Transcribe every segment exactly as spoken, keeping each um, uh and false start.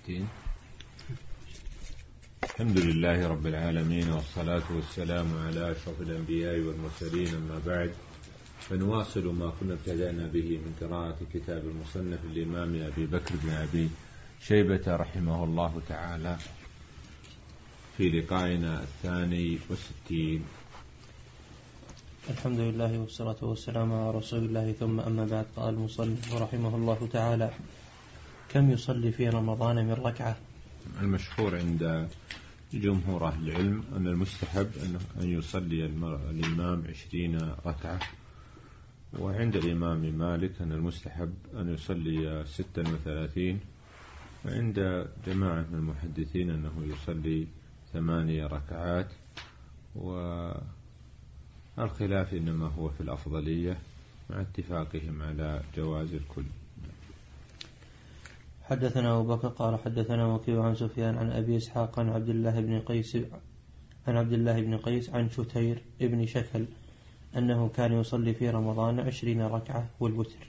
وستين. الحمد لله رب العالمين، والصلاة والسلام على أشرف الأنبياء والمرسلين، أما بعد، فنواصل ما كنا ابتدأنا به من قراءة كتاب المصنف الإمام أبي بكر بن أبي شيبة رحمه الله تعالى في لقائنا الثاني والستين. الحمد لله والصلاة والسلام على رسول الله، ثم أما بعد. قال المصنف رحمه الله تعالى: كم يصلي في رمضان من ركعة؟ المشهور عند جمهور أهل العلم أن المستحب أن يصلي الإمام عشرين ركعة، وعند الإمام مالك أن المستحب أن يصلي ستا وثلاثين، وعند جماعة من المحدثين أنه يصلي ثمانية ركعات، والخلاف إنما هو في الأفضلية مع اتفاقهم على جواز الكل. حدثنا أبو بكر قال حدثنا وكيع عن سفيان عن أبي إسحاق عن عبد الله بن قيس عن عبد الله بن قيس عن شتير ابن شكل أنه كان يصلي في رمضان عشرين ركعة والوتر.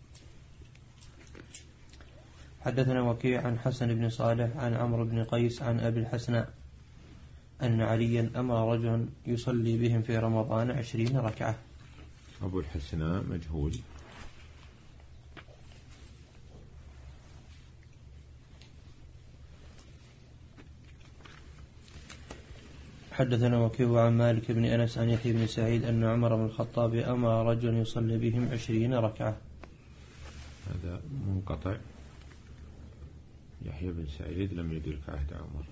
حدثنا وكيع عن حسن بن صالح عن عمرو بن قيس عن أبي الحسناء أن عليا أمر رجلا يصلي بهم في رمضان عشرين ركعة. أبو الحسناء مجهول. حدثنا وكيع عن مالك بن أنس عن يحيى بن سعيد أن عمر بن الخطاب أمر رجلا يصلي بهم عشرين ركعة. هذا منقطع. يحيى بن سعيد لم يدرك عهد عمر.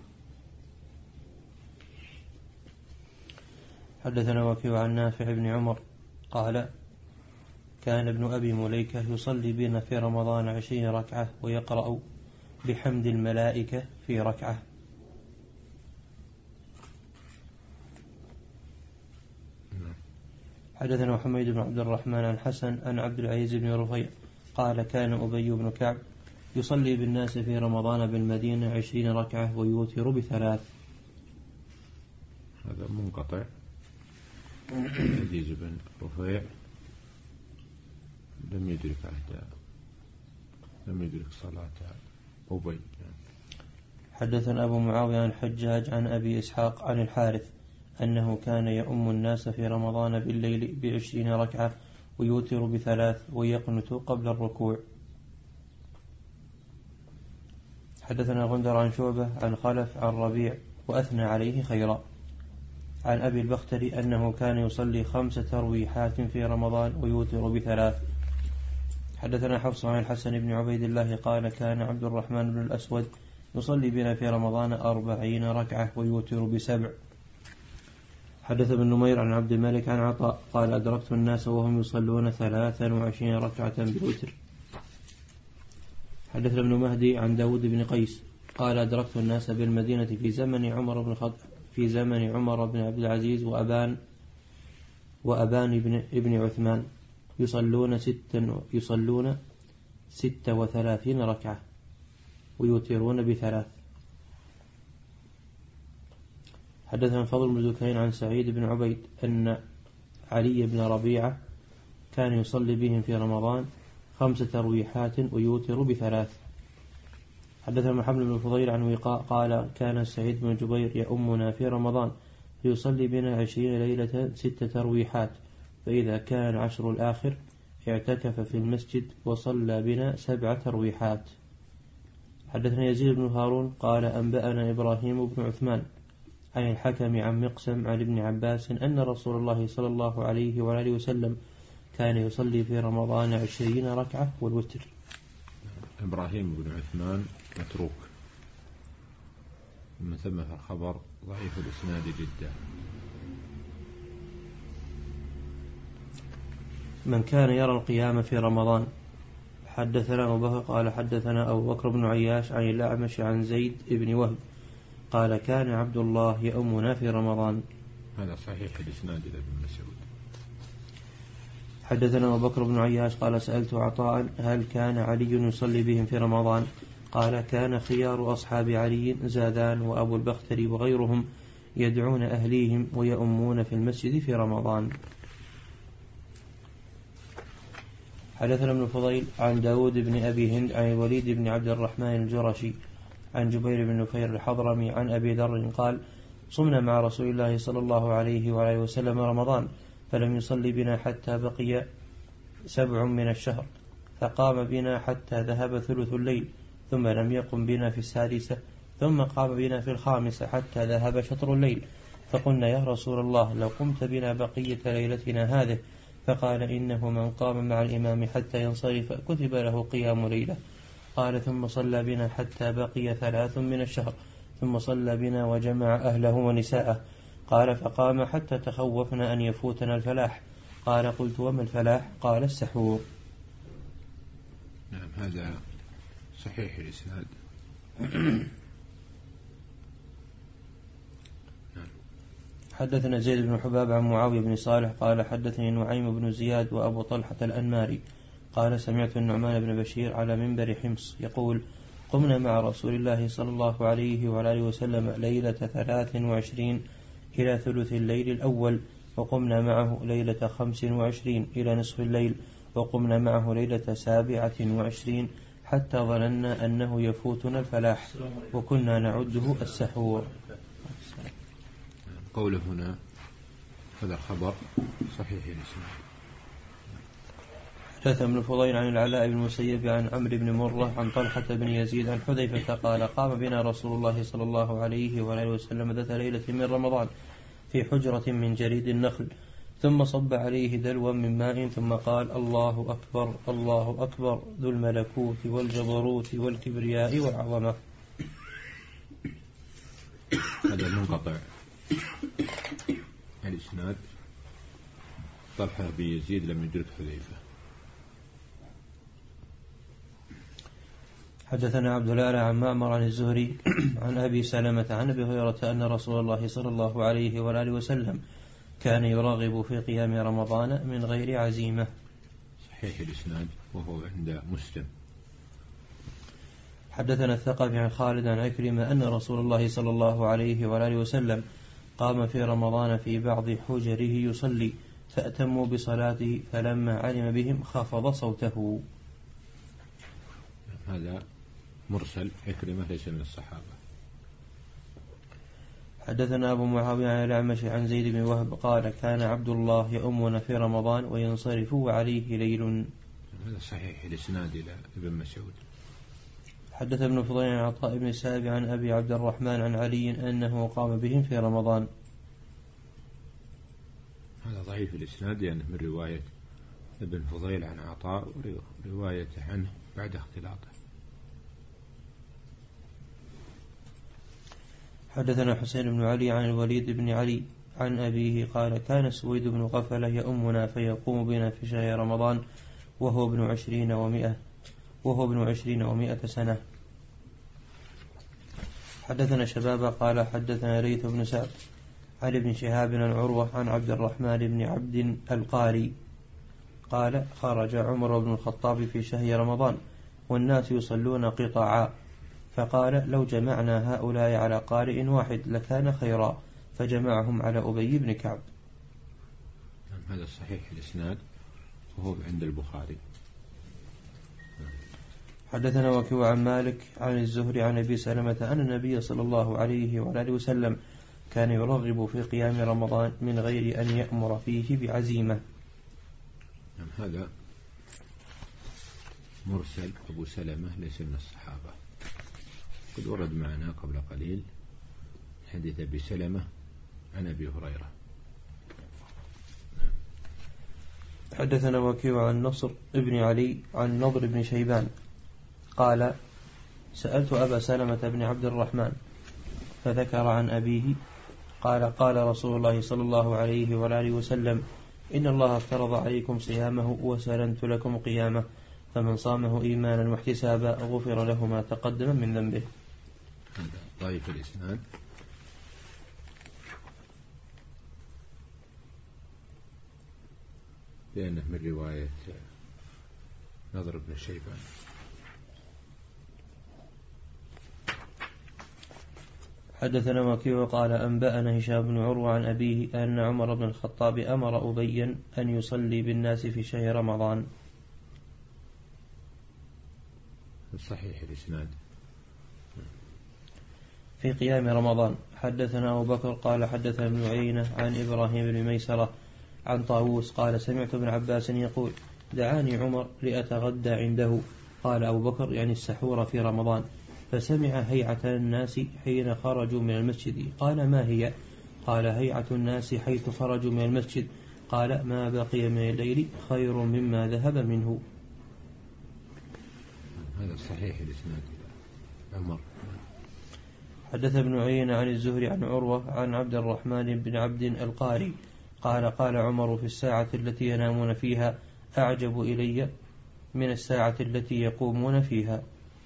حدثنا وكيع عن نافع بن عمر قال: كان ابن أبي مليكة يصلي بنا في رمضان عشرين ركعة ويقرأ بحمد الملائكة في ركعة. حدثنا محمد بن عبد الرحمن عن حسن عن عبد العزيز بن رفيع قال: كان أبي بن كعب يصلي بالناس في رمضان بالمدينة عشرين ركعة ويوتر بثلاث. هذا منقطع. العزيز بن رفيع لم يدرك عهد لم يدرك صلاة أبي. حدثنا أبو معاوية عن حجاج عن أبي إسحاق عن الحارث أنه كان يؤم الناس في رمضان بالليل بعشرين ركعة ويوتر بثلاث ويقنت قبل الركوع. حدثنا غندر عن شعبة عن خلف عن ربيع وأثنى عليه خيرا. عن أبي البختري أنه كان يصلي خمس ترويحات في رمضان ويوتر بثلاث. حدثنا حفص عن الحسن بن عبيد الله قال: كان عبد الرحمن بن الأسود يصلي بنا في رمضان أربعين ركعة ويوتر بسبع. حدث ابن نمير عن عبد الملك عن عطاء قال: أدركت الناس وهم يصلون ثلاثا وعشرين ركعة بالوتر. حدث ابن مهدي عن داود بن قيس قال: أدركت الناس بالمدينة في زمن عمر بن الخطاب في زمن عمر بن عبد العزيز وأبان وأبان بن ابن عثمان يصلون ستا يصلون ست وثلاثين ركعة ويوترون بثلاث. حدثنا فضل بن زكين عن سعيد بن عبيد أن علي بن ربيعة كان يصلي بهم في رمضان خمس ترويحات ويوتر بثلاث. حدثنا محمد بن فضيل عن وقاء قال: كان سعيد بن جبير يؤمنا في رمضان فيصلي بنا عشرين ليلة ست ترويحات، فإذا كان عشر الآخر اعتكف في المسجد وصلى بنا سبع ترويحات. حدثنا يزيد بن هارون قال: أنبأنا إبراهيم بن عثمان عن الحكم عن مقسم عن ابن عباس أن رسول الله صلى الله عليه وآله وسلم كان يصلي في رمضان عشرين ركعة والوتر. إبراهيم بن عثمان متروك، من ثم الخبر ضعيف الإسناد جدا. من كان يرى القيام في رمضان. حدثنا أبو بكر قال حدثنا أبو بكر بن عياش عن الأعمش عن زيد بن وهب قال: كان عبد الله يؤمنا في رمضان. هذا صحيح الإسناد إلى ابن مسعود. حدثنا أبو بكر بن عياش قال: سألت عطاء: هل كان علي يصلي بهم في رمضان؟ قال: كان خيار أصحاب علي زادان وأبو البختري وغيرهم يدعون أهليهم ويؤمون في المسجد في رمضان. حدثنا ابن فضيل عن داود بن أبي هند عن الوليد بن عبد الرحمن الجرشي عن جبير بن نفير الحضرمي عن أبي ذر قال صمنا مع رسول الله صلى الله عليه وآله وسلم رمضان فلم يصلي بنا حتى بقي سبع من الشهر فقام بنا حتى ذهب ثلث الليل ثم لم يقم بنا في السادسة ثم قام بنا في الخامسة حتى ذهب شطر الليل فقلنا يا رسول الله لو قمت بنا بقية ليلتنا هذه فقال إنه من قام مع الإمام حتى ينصرف كتب له قيام ليلة. قال ثم صلى بنا حتى بقي ثلاث من الشهر ثم صلى بنا وجمع أهله ونساءه. قال فقام حتى تخوفنا أن يفوتنا الفلاح. قال قلت وما الفلاح؟ قال السحور. نعم هذا صحيح الإسناد. حدثنا زيد بن حباب عن معاوية بن صالح قال حدثني نعيم بن زياد وأبو طلحة الأنماري قال سمعت النعمان بن بشير على منبر حمص يقول قمنا مع رسول الله صلى الله عليه وآله وسلم ليلة ثلاث وعشرين إلى ثلث الليل الأول وقمنا معه ليلة خمس وعشرين إلى نصف الليل وقمنا معه ليلة سابعة وعشرين حتى ظننا أنه يفوتنا الفلاح وكنا نعده السحور. قوله هنا هذا الخبر صحيح الإسناد. حدث ابن فضيل عن العلاء بن المسيب عن عمرو بن مرة عن طلحة بن يزيد عن حذيفة قال قام بنا رسول الله صلى الله عليه وآله وسلم ذات ليلة من رمضان في حجرة من جريد النخل ثم صب عليه دلوا من ماء ثم قال الله أكبر الله أكبر ذو الملكوت والجبروت والكبرياء والعظمة. هذا منقطع الإسناد. طلحة بن يزيد لم يدرك حذيفة. حدثنا عبد الأعلى عن معمر عن الزهري عن أبي سلمة عن أبي هريرة أن رسول الله صلى الله عليه وآله وسلم كان يراغب في قيام رمضان من غير عزيمة. صحيح الإسناد وهو عند مسلم. حدثنا الثقفي عن خالد عن عكرمة أن رسول الله صلى الله عليه وآله وسلم قام في رمضان في بعض حجره يصلي فأتموا بصلاته فلما علم بهم خفض صوته. هذا مرسل عكرمة ليس من الصحابة. حدثنا أبو معاوية عن الأعمش عن زيد بن وهب قال كان عبد الله يؤمنا في رمضان وينصرف وعليه ليل. هذا صحيح الإسناد إلى ابن مسعود. حدث ابن فضيل عن عطاء بن السائب عن أبي عبد الرحمن عن علي أنه قام بهم في رمضان. هذا ضعيف الإسناد يعني من رواية ابن فضيل عن عطاء وروايته عنه بعد اختلاطه. حدثنا حسين بن علي عن الوليد بن علي عن أبيه قال كان سويد بن غفلة يؤمنا فيقوم بنا في شهر رمضان وهو ابن عشرين ومئة وهو ابن عشرين ومئة سنة. حدثنا شبابا قال حدثنا ليث بن سعد عن ابن شهاب عن عروة عن عبد الرحمن بن عبد القاري قال خرج عمر بن الخطاب في شهر رمضان والناس يصلون قطعا فقال لو جمعنا هؤلاء على قارئ واحد لكان خيرا فجمعهم على أبي بن كعب. هذا صحيح الإسناد وهو عند البخاري. حدثنا وكيع عن مالك عن الزهري عن أبي سلمة أن النبي صلى الله عليه وآله وسلم كان يرغب في قيام رمضان من غير أن يأمر فيه بعزيمة. هذا مرسل أبو سلمة ليس من الصحابة. قد ورد معنا قبل قليل حديث أبي سلمة عن أبي هريرة. حدثنا وكيع عن نصر ابن علي عن نضر بن شيبان قال سألت أبا سلمة بن عبد الرحمن فذكر عن أبيه قال قال رسول الله صلى الله عليه وآله وسلم إن الله افترض عليكم صيامه وسلمت لكم قيامه فمن صامه إيمانا واحتسابا غفر له ما تقدم من ذنبه. ضعيف الإسناد. لأنه من رواية نضر بن شيبان. حدثنا وكيع قال أنبأنا هشام بن عروة عن أبيه أن عمر بن الخطاب أمر أبيا أن يصلي بالناس في شهر رمضان. صحيح الإسناد. في قيام رمضان. حدثنا أبو بكر قال حدثنا ابن عيينة عن إبراهيم بن ميسرة عن طاووس قال سمعت ابن عباس يقول دعاني عمر لأتغدى عنده. قال أبو بكر يعني السحور في رمضان. فسمع هيعة الناس حين خرجوا من المسجد. قال ما هي؟ قال هيعة الناس حيث خرجوا من المسجد. قال ما بقي من الليل خير مما ذهب منه. هذا صحيح الإسناد عمر. حدث ابن عيينة عن الزهري عن عروة عن عبد الرحمن بن عبد القاري قال قال عمر في الساعة التي ينامون فيها أعجب إلي من الساعة التي يقومون فيها.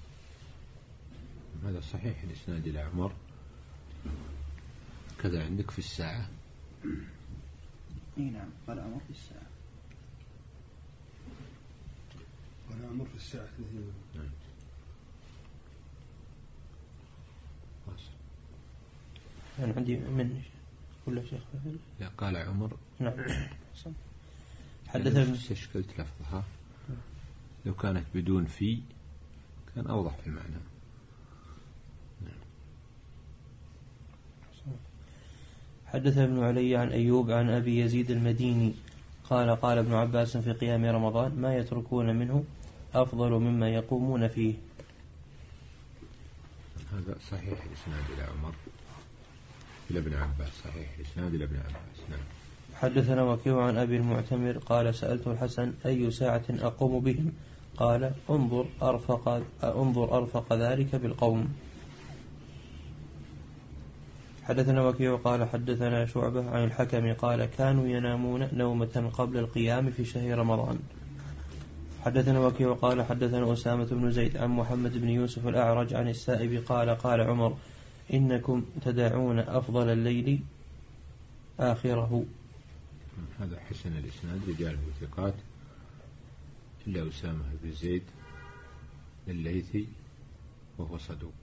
هذا صحيح الإسناد إلى عمر. كذا عندك في الساعة. اي نعم قال عمر في الساعة. قال عمر في الساعة التي نعم. أنا عندي من كل شيخ. لا قال عمر. نعم. حدث ابن استشكلت لفظها. لو كانت بدون في كان أوضح في المعنى. حدث ابن علي عن أيوب عن أبي يزيد المديني قال قال ابن عباس في قيام رمضان ما يتركون منه أفضل مما يقومون فيه. هذا صحيح الإسناد إلى عمر إلى ابن عباس. صحيح الإسناد إلى ابن عباس. نعم. حدثنا وكيع عن أبي المعتمر قال سألت الحسن أي ساعة أقوم بهم؟ قال انظر أرفق, انظر أرفق ذلك بالقوم. حدثنا وكيع قال حدثنا شعبة عن الحكم قال كانوا ينامون نومة قبل القيام في شهر رمضان. حدثنا وكيع قال حدثنا أسامة بن زيد عن محمد بن يوسف الأعرج عن السائب قال قال عمر إنكم تدعون أفضل الليل آخره. هذا حسن الإسناد رجاله ثقات إلا أسامة بن زيد الليثي وهو صدوق.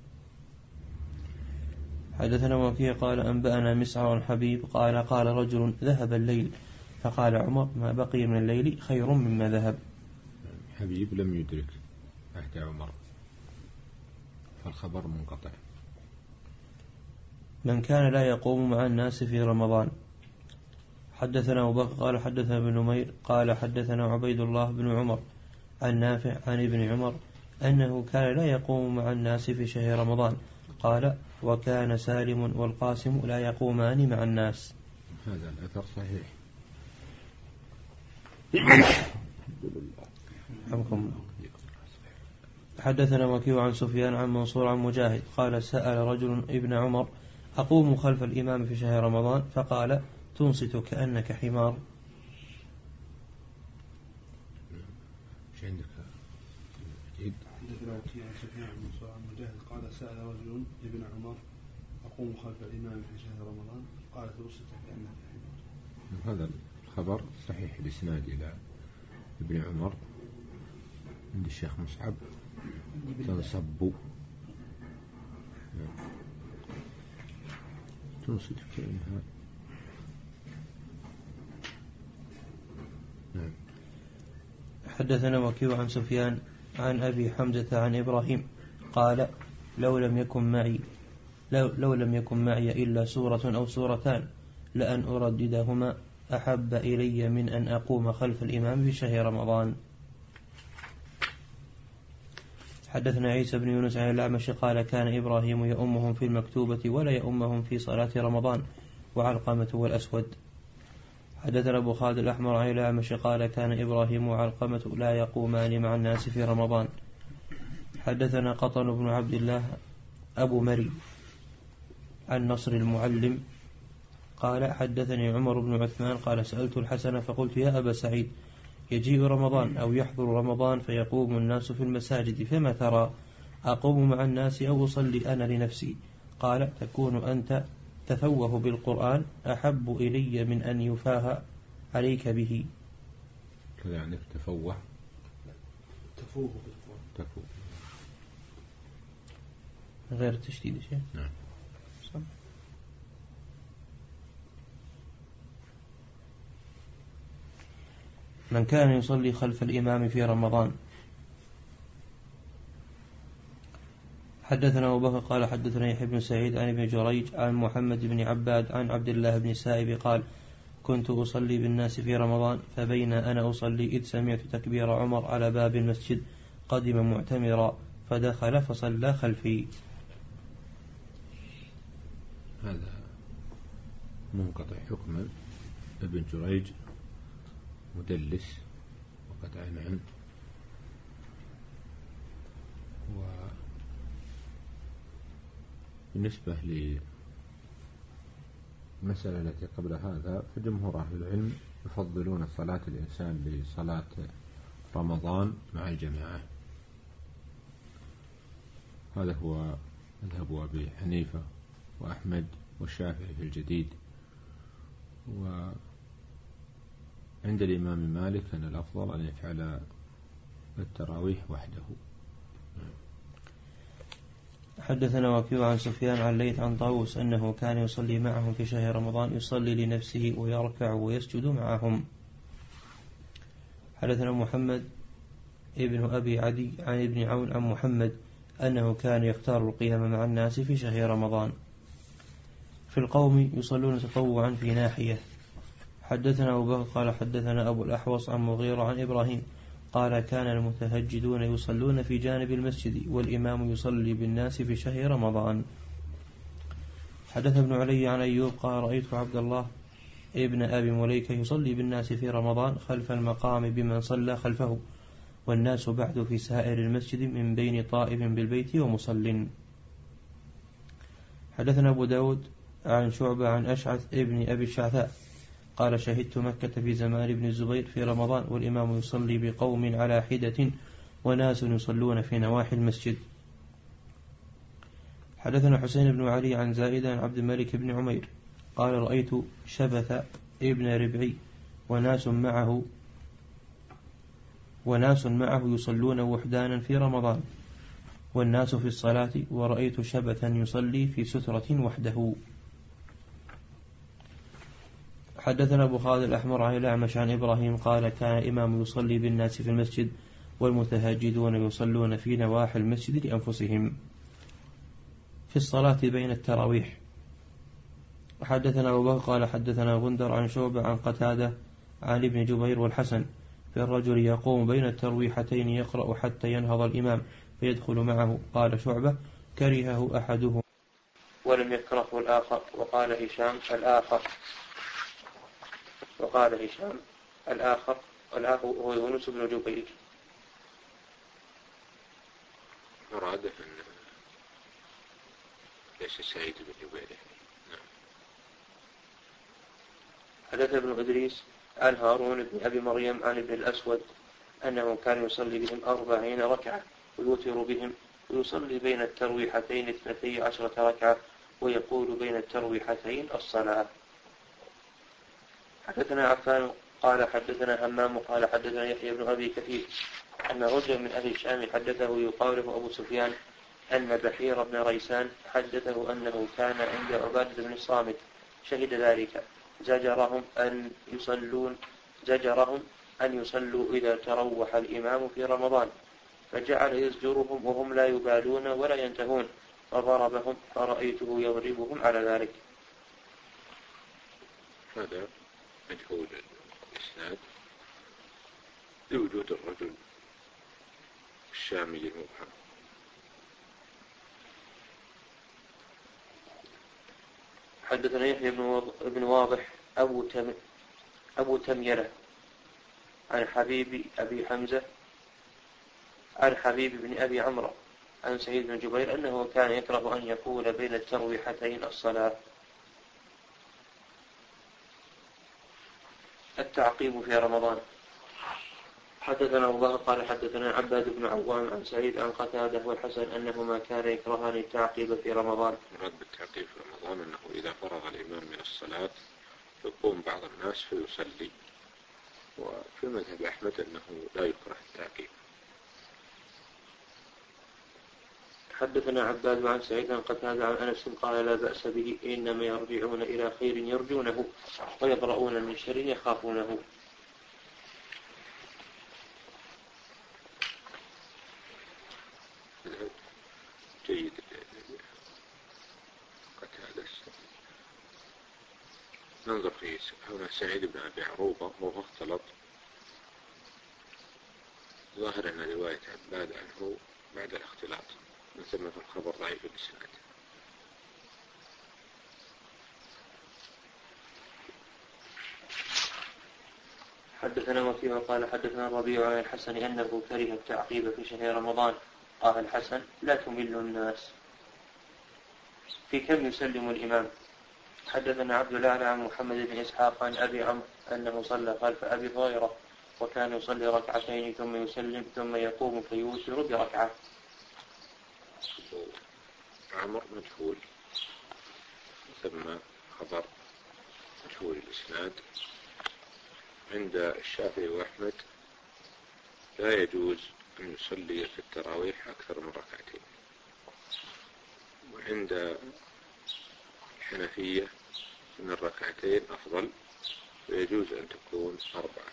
حدثنا وكيع قال أنبأنا مسعر حبيب قال قال رجل ذهب الليل فقال عمر ما بقي من الليل خير مما ذهب. حبيب لم يدرك عهد عمر فالخبر منقطع. من كان لا يقوم مع الناس في رمضان. حدثنا أبو بكر قال حدثنا ابن نمير قال حدثنا عبيد الله بن عمر عن نافع عن ابن عمر أنه كان لا يقوم مع الناس في شهر رمضان. قال وكان سالم والقاسم لا يقومان مع الناس. هذا الأثر صحيح. حمكم. حدثنا وكيع عن سفيان عن منصور عن مجاهد قال سأل رجل ابن عمر أقوم خلف الإمام في شهر رمضان؟ فقال تنصت كأنك حمار. ايش عندك؟ حدثنا وكيع عن سفيان عن منصور عن مجاهد قال سأل رجل ابن عمر أقوم خلف الإمام في شهر رمضان؟ قال تنصت كأنك حمار. هذا الخبر صحيح الإسناد إلى ابن عمر. عند الشيخ مصعب تنصب تنصت كأنها. نعم. حدثنا وكيع عن سفيان عن أبي حمزة عن إبراهيم قال لو لم يكن معي لو, لو لم يكن معي إلا سورة أو سورتان لأن أرددهما أحب إلي من أن أقوم خلف الإمام في شهر رمضان. حدثنا عيسى بن يونس عن الأعمش قال كان إبراهيم يؤمهم في المكتوبة ولا يؤمهم في صلاة رمضان وعلقمة والأسود. حدثنا أبو خالد الأحمر عن الأعمش قال كان إبراهيم وعلقمة لا يقومان مع الناس في رمضان. حدثنا قطن بن عبد الله أبو مري عن نصر المعلم قال حدثني عمر بن عثمان قال سألت الحسن فقلت يا أبا سعيد يجيء رمضان أو يحضر رمضان فيقوم الناس في المساجد فما ترى أقوم مع الناس أو أصلي أنا لنفسي؟ قال تكون أنت تفوه بالقرآن أحب إلي من أن يفاه عليك به. كذا عندك تفوه تفوه بالقرآن. تفوه غير التشديد شيء. نعم. من كان يصلي خلف الإمام في رمضان. حدثنا أبو بكر قال حدثنا يحيى بن سعيد عن ابن جريج عن محمد بن عباد عن عبد الله بن سائب قال كنت أصلي بالناس في رمضان فبين أنا أصلي إذ سمعت تكبير عمر على باب المسجد قدم معتمرا فدخل فصلى خلفي. هذا منقطع حكما. ابن جريج مدلس وقد عن عنه، وبالنسبة للمسألة التي قبل هذا فجمهور أهل العلم يفضلون صلاة الإنسان لصلاة رمضان مع الجماعة. هذا هو مذهب أبي حنيفة وأحمد والشافعي في الجديد. وعند الإمام مالك أن الأفضل أن يفعل التراويح وحده. حدثنا وكيع عن سفيان عن ليث عن طاووس أنه كان يصلي معهم في شهر رمضان يصلي لنفسه ويركع ويسجد معهم. حدثنا محمد ابن أبي عدي عن ابن عون عن محمد أنه كان يختار القيام مع الناس في شهر رمضان في القوم يصلون تطوعا في ناحية. حدثنا أبو بكر قال حدثنا أبو الأحوص عن مغيرة عن إبراهيم قال كان المتهجدون يصلون في جانب المسجد والإمام يصلي بالناس في شهر رمضان. حدث ابن علي عن أيوب قال رأيت عبد الله ابن أبي مليكة يصلي بالناس في رمضان خلف المقام بمن صلى خلفه والناس بعد في سائر المسجد من بين طائف بالبيت ومصل. حدثنا أبو داود عن شعبة عن أشعث ابن أبي الشعثاء قال شهدت مكة في زمان ابن الزبير في رمضان والإمام يصلي بقوم على حدة وناس يصلون في نواحي المسجد. حدثنا حسين بن علي عن زائدة عن عبد الملك بن عمير قال رأيت شبث ابن ربعي وناس معه وناس معه يصلون وحدانا في رمضان والناس في الصلاة ورأيت شبثا يصلي في سترة وحده. حدثنا أبو خالد الأحمر عن الأعمش عن إبراهيم قال كان إمام يصلي بالناس في المسجد والمتهاجدون يصلون في نواحي المسجد لأنفسهم في الصلاة بين التراويح. حدثنا أبو بكر قال حدثنا غندر عن شعبة عن قتادة عن ابن جبير والحسن في الرجل يقوم بين الترويحتين يقرأ حتى ينهض الإمام فيدخل معه. قال شعبة كرهه أحدهم ولم يكرهه الآخر. وقال هشام الآخر وقال هشام الآخر والآخر هو يونس بن جبير. مراد أن ليس سعيد بن جبير. حدث ابن إدريس عن هارون بن أبي مريم عن ابن الأسود أنه كان يصلي بهم أربعين ركعة ويوتر بهم ويصلي بين الترويحتين اثنتي عشرة ركعة ويقول بين الترويحتين الصلاة. حدثنا عفان قال حدثنا همام قال حدثنا يحيى بن أبي كثير أن رجل من أهل الشام حدثه يقال له أبو سفيان أن بحير بن ريسان حدثه أنه كان عند عبادة بن الصامت شهد ذلك زجرهم أن يصلون زجرهم أن يصلوا إذا تروح الإمام في رمضان فجعل يزجرهم وهم لا يبالون ولا ينتهون فضربهم فرأيته يضربهم على ذلك. هذا مجهول الإسناد لوجود الرجل الشامي المبهم. حدثنا يحيى بن واضح أبو تم أبو تميرة عن حبيب أبي حمزة عن حبيب بن أبي عمرو عن سعيد بن جبير أنه كان يكره أن يقول بين الترويحتين الصلاة. التعقيب في رمضان. حدثنا أبو بكر قال حدثنا عباد بن عوام عن سعيد عن قتادة والحسن أنهما كان يكرهان التعقيب في رمضان. مراد بالتعقيب في رمضان أنه إذا فرغ الإمام من الصلاة يقوم بعض الناس فيصلي. وفي مذهب أحمد أنه لا يكره التعقيب. حدثنا عباد عن سعيد عن قتادة عن أنس قال لا بأس به إنما يرجعون إلى خير يرجونه ويبرؤون من شر يخافونه. جيد. ننظر في هنا سعيد بن أبي عروبة وهو اختلط. ظاهر أن رواية عباد عنه بعد الاختلاط، من ثم في الخبر ضعيف الإسناد. حدثنا وكيع قال حدثنا الربيع عن الحسن أنه كره التعقيب في شهر رمضان. قال الحسن: لا تمل الناس. في كم يسلم الإمام. حدثنا عبد الأعلى عن محمد بن إسحاق عن أبي عمرو أنه صلى خلف أبي هريرة وكان يصلي ركعتين ثم يسلم ثم يقوم فيوتر بركعة. عمرو مجهول، ثم خبر مجهول الإسناد. عند الشافعي وأحمد لا يجوز أن يصلي في التراويح أكثر من ركعتين، وعند الحنفية من الركعتين أفضل، ويجوز أن تكون أربعة.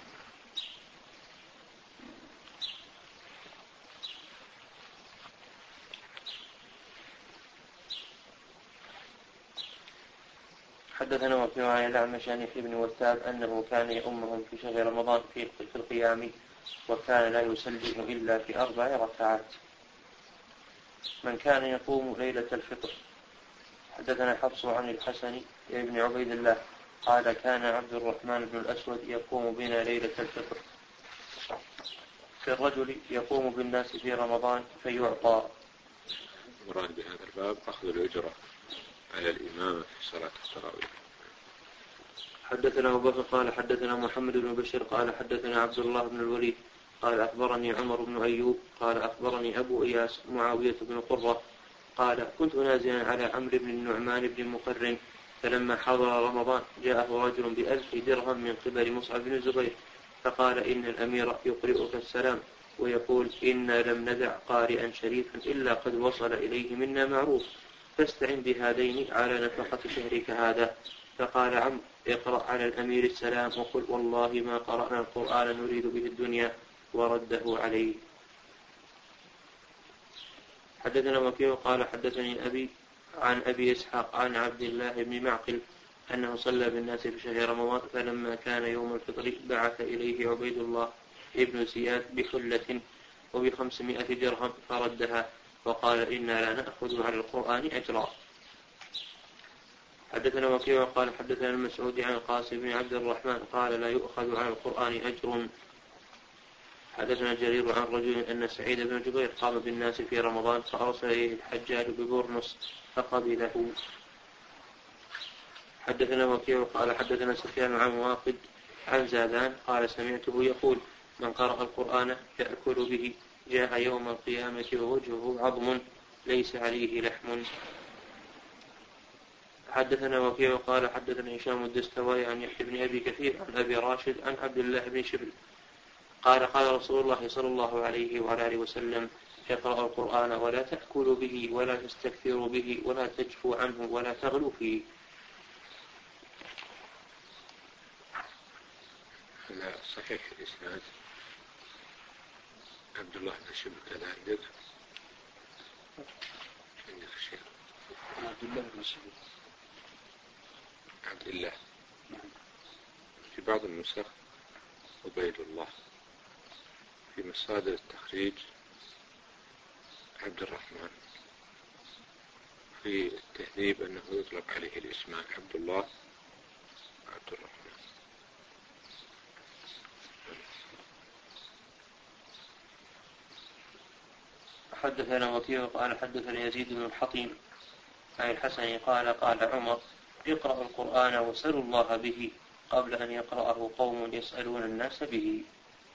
حدثنا وكيع عن الأعمش عن يحيى بن وثاب أنه كان يؤمهم في شهر رمضان في القيام وكان لا يسلم إلا في أربع ركعات. من كان يقوم ليلة الفطر. حدثنا حفص عن الحسن بن عبيد الله قال كان عبد الرحمن بن الأسود يقوم بنا ليلة الفطر. في الرجل يقوم بالناس في رمضان فيعطى. مراد بهذا الباب أخذ الأجرة على الإمامة في صلاة التراويح. حدثنا أبو بكر قال حدثنا محمد بن بشير قال حدثنا عبد الله بن الوليد قال أخبرني عمر بن أيوب قال أخبرني أبو إياس معاوية بن قرة قال كنت نازلا على عمرو بن النعمان بن مقرن، فلما حضر رمضان جاءه رجل بألف درهم من قبل مصعب بن الزبير فقال إن الأمير يقرئك السلام ويقول إنا لم ندع قارئا شريفا إلا قد وصل إليه منا معروف، فاستعن بهذين على نفقة شهرك هذا. فقال عمرو اقرأ على الأمير السلام وقل والله ما قرأنا القرآن نريد به الدنيا، ورده عليه. حدثنا وكيع قال حدثني أبي عن أبي إسحاق عن عبد الله بن معقل أنه صلى بالناس في شهر رمضان، فلما كان يوم الفطر بعث إليه عبيد الله ابن زياد بحلة وبخمسمائة درهم فردها وقال إنا لا نأخذ على القرآن أجرا. حدثنا وكيع قال حدثنا المسعود عن القاسم بن عبد الرحمن قال لا يؤخذ على القرآن أجر. حدثنا جرير عن رجل أن سعيد بن جبير قام بالناس في رمضان فأرسل إليه الحجاج ببرنس فقبله. حدثنا وكيع قال حدثنا سفيان عن واقد عن زادان قال سمعته يقول من قرأ القرآن يأكل به جاء يوم القيامة ووجهه عظم ليس عليه لحم. حدثنا وكيع قال حدثنا هشام الدستوائي عن يحيى بن أبي كثير عن أبي راشد عن عبد الله بن شبل قال قال رسول الله صلى الله عليه وعلى آله وسلم اقرأوا القرآن ولا تأكلوا به ولا تستكثروا به ولا تجفوا عنه ولا تغلوا فيه. لا صحيح الإسناد. عبد الله بن شبل كذا عندك عندك شيء عبد الله بن شبل عبد الله في بعض النسخ عبيد الله، في مصادر التخريج عبد الرحمن، في التهذيب أنه يطلق عليه الاسمان عبد الله عبد الرحمن. حدثنا وكيع قال حدثنا يزيد بن الحطيم عن الحسن قال قال عمر اقرأوا القرآن وسلوا الله به قبل أن يقرأه قوم يسألون الناس به.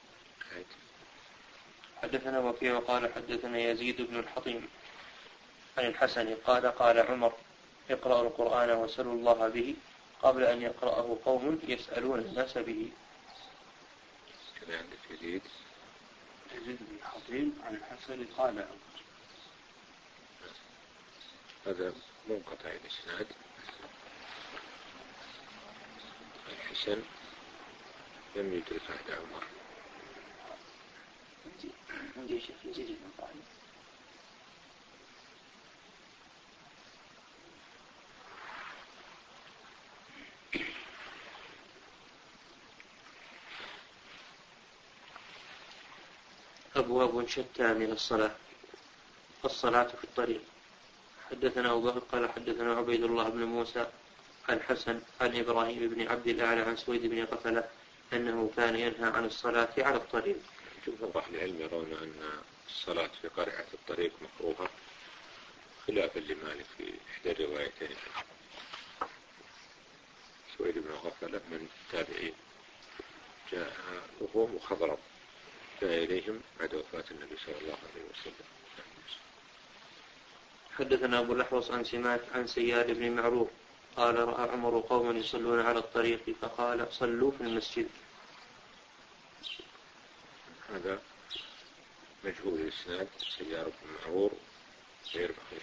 حدثنا وكيع قال حدثنا يزيد بن الحطيم عن الحسن قال قال عمر اقرأوا القرآن وسلوا الله به قبل أن يقرأه قوم يسألون الناس به. كذا عندك يزيد يزيد بن الحطيم عن الحسن قال عمر. هذا منقطع الإسناد. الحسن لم يدرك عهد عمر. عندي شيخ يزيد بن طالب. أبواب شتى من الصلاة. الصلاة في الطريق. حدثنا أبو بكر قال حدثنا عبيد الله بن موسى عن حسن عن إبراهيم بن عبد الأعلى عن سويد بن قتلة أنه كان ينهى عن الصلاة على الطريق. جمهور أهل العلم يرون أن الصلاة في قارعة الطريق مكروهة خلافا لمالك في إحدى الروايتين. سويد بن قتلة من التابعين جاء وهو مخضرم جاء إليهم بعد وفاة النبي صلى الله عليه وسلم. حدثنا أبو الأحوص عن سماك عن سياد بن معروف قال رأى عمر قوما يصلون على الطريق فقال صلوا في المسجد. هذا مجهول الإسناد. سيار بن معروف غير بخير.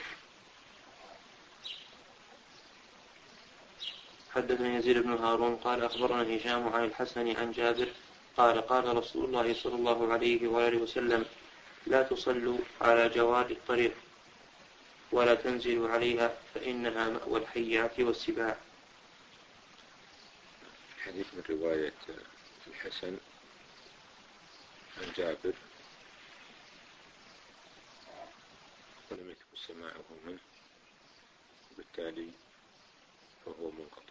حدثنا يزيد بن هارون قال أخبرنا هشام عن الحسن عن جابر قال قال رسول الله صلى الله عليه وآله وسلم لا تصلوا على جواد الطريق ولا تنزلوا عليها فإنها مأوى الحيات والسباع. الحديث من رواية الحسن عن جابر ولم يثبت سماعه منه وبالتالي فهو منقطع.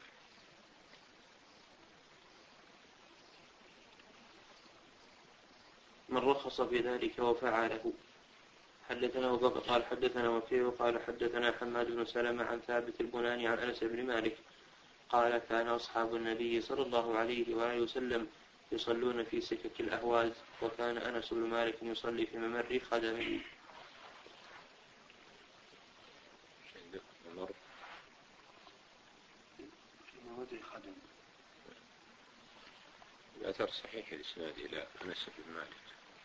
من رخص في ذلك وفعله. حدثنا أبو بكر قال حدثنا وكيع قال حدثنا حماد بن سلمة عن ثابت البناني عن أنس بن مالك قال كان أصحاب النبي صلى الله عليه وآله وسلم يصلون في سكك الأهواز وكان أنس بن مالك يصلي في ممر خدمه. الأثر صحيح الإسناد إلى أنس بن مالك.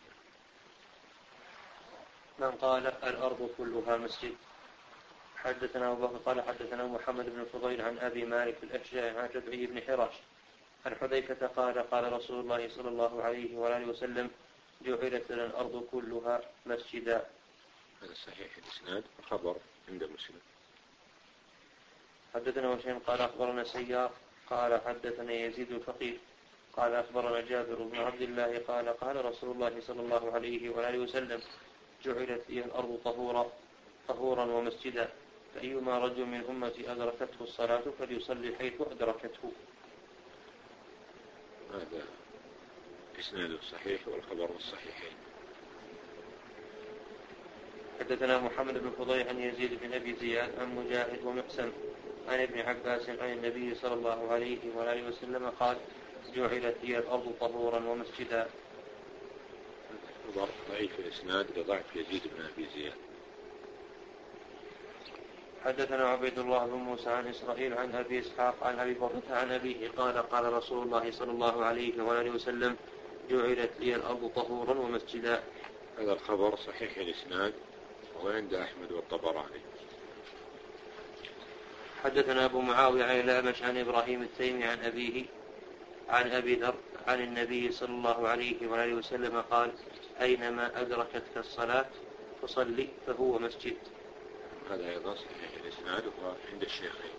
من قال الأرض كلها مسجد. حدثنا أبو بكر قال حدثنا محمد بن فضيل عن أبي مالك الأشجعي عن ربعي بن حراش عن حذيفة قال قال رسول الله صلى الله عليه وآله وسلم جعلت لنا الأرض كلها مسجدا. هذا صحيح الإسناد خبر عند مسلم. حدثنا وشيم قال أخبرنا سيار قال حدثنا يزيد الفقير قال أخبرنا جابر بن عبد الله قال قال رسول الله صلى الله عليه وآله وسلم جعلت لي الأرض طهورا طهورا ومسجدا فأيما رجل من أمتي أدركته الصلاة فليصلي حيث أدركته. هذا إسناد صحيح والخبر الصحيحين. حدثنا محمد بن فضيل عن يزيد بن أبي زياد عن مجاهد ومقسم عن ابن عباس عن النبي صلى الله عليه وآله وسلم قال جعلت لي الأرض طهورا ومسجدا. ضعيف الإسناد لضعف يزيد بن أبي زياد. حدثنا عبيد الله بن موسى عن إسرائيل عن أبي إسحاق عن أبي برة عن أبيه قال قال رسول الله صلى الله عليه وآله وسلم جعلت لي الأرض طهورا ومسجدا. هذا الخبر صحيح الإسناد وعند أحمد والطبراني. حدثنا أبو معاوية عن الأعمش عن إبراهيم التيمي عن أبيه عن أبي ذر عن النبي صلى الله عليه وآله وسلم قال أينما أدركتك الصلاة فصلي فهو مسجد. هذا أيضا صحيح الإسناد وعند الشيخين.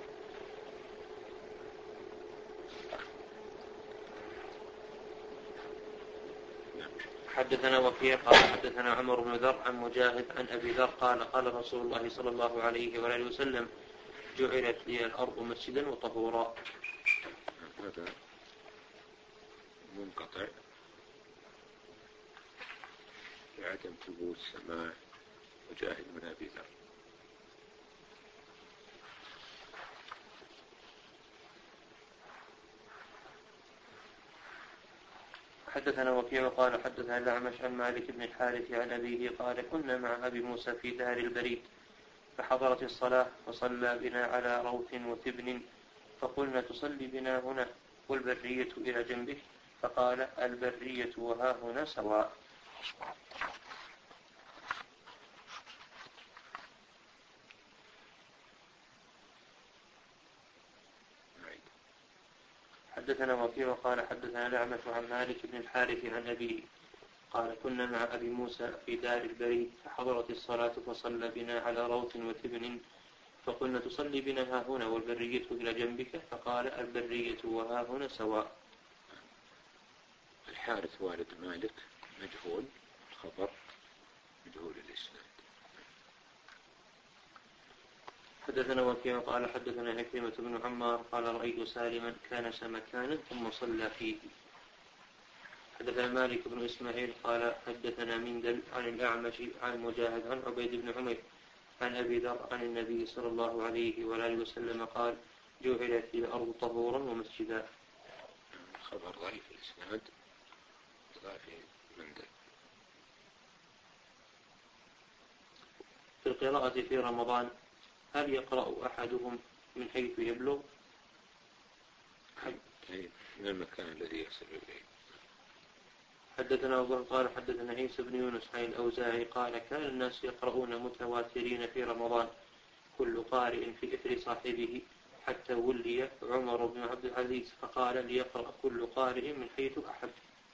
حدثنا وكيع قال حدثنا عمر بن ذر عن مجاهد عن أبي ذر قال قال رسول الله صلى الله عليه وآله وسلم جعلت لي الأرض مسجدا وطهورا. هذا منقطع لعدم ثبوت سماع مجاهد من أبي ذر. حدثنا وكيع قال حدثنا الأعمش عن مالك بن الحارث عن أبيه قال كنا مع أبي موسى في دار البريد فحضرت الصلاة فصلى بنا على روث وتبن فقلنا تصلي بنا هنا والبرية إلى جنبك فقال البرية وها هنا سواء. حدثنا وكيع قال حدثنا الأعمش عن مالك بن الحارث عن أبيه قال كنا مع أبي موسى في دار البريد فحضرت الصلاة فصلى بنا على روث وتبن فقلنا تصلي بنا ها هنا والبرية إلى جنبك فقال البرية وها هنا سواء. الحارث والد مالك مجهول والخبر بدون الإسناد. حدثنا وكيع قال حدثنا عكرمة بن عمار قال رأيت سالما كانس مكانا ثم صلى فيه. حدثنا مالك بن إسماعيل قال حدثنا مندل عن الأعمش عن مجاهد عن عبيد بن عمير عن أبي ذر عن النبي صلى الله عليه وآله وسلم قال جعلت الأرض طهورا ومسجدا. خبر ضعيف الإسناد ضعيف مندل. في القراءة في رمضان هل يقرأ أحدهم من حيث يبلغ؟ من المكان الذي يصل إليه. حدثنا أبو قال حدثنا عيسى بن يونس عن الأوزاعي قال كان الناس يقرؤون متواترين في رمضان كل قارئ في إثر صاحبه حتى ولي عمر بن عبد العزيز فقال ليقرأ كل قارئ من حيث أحب.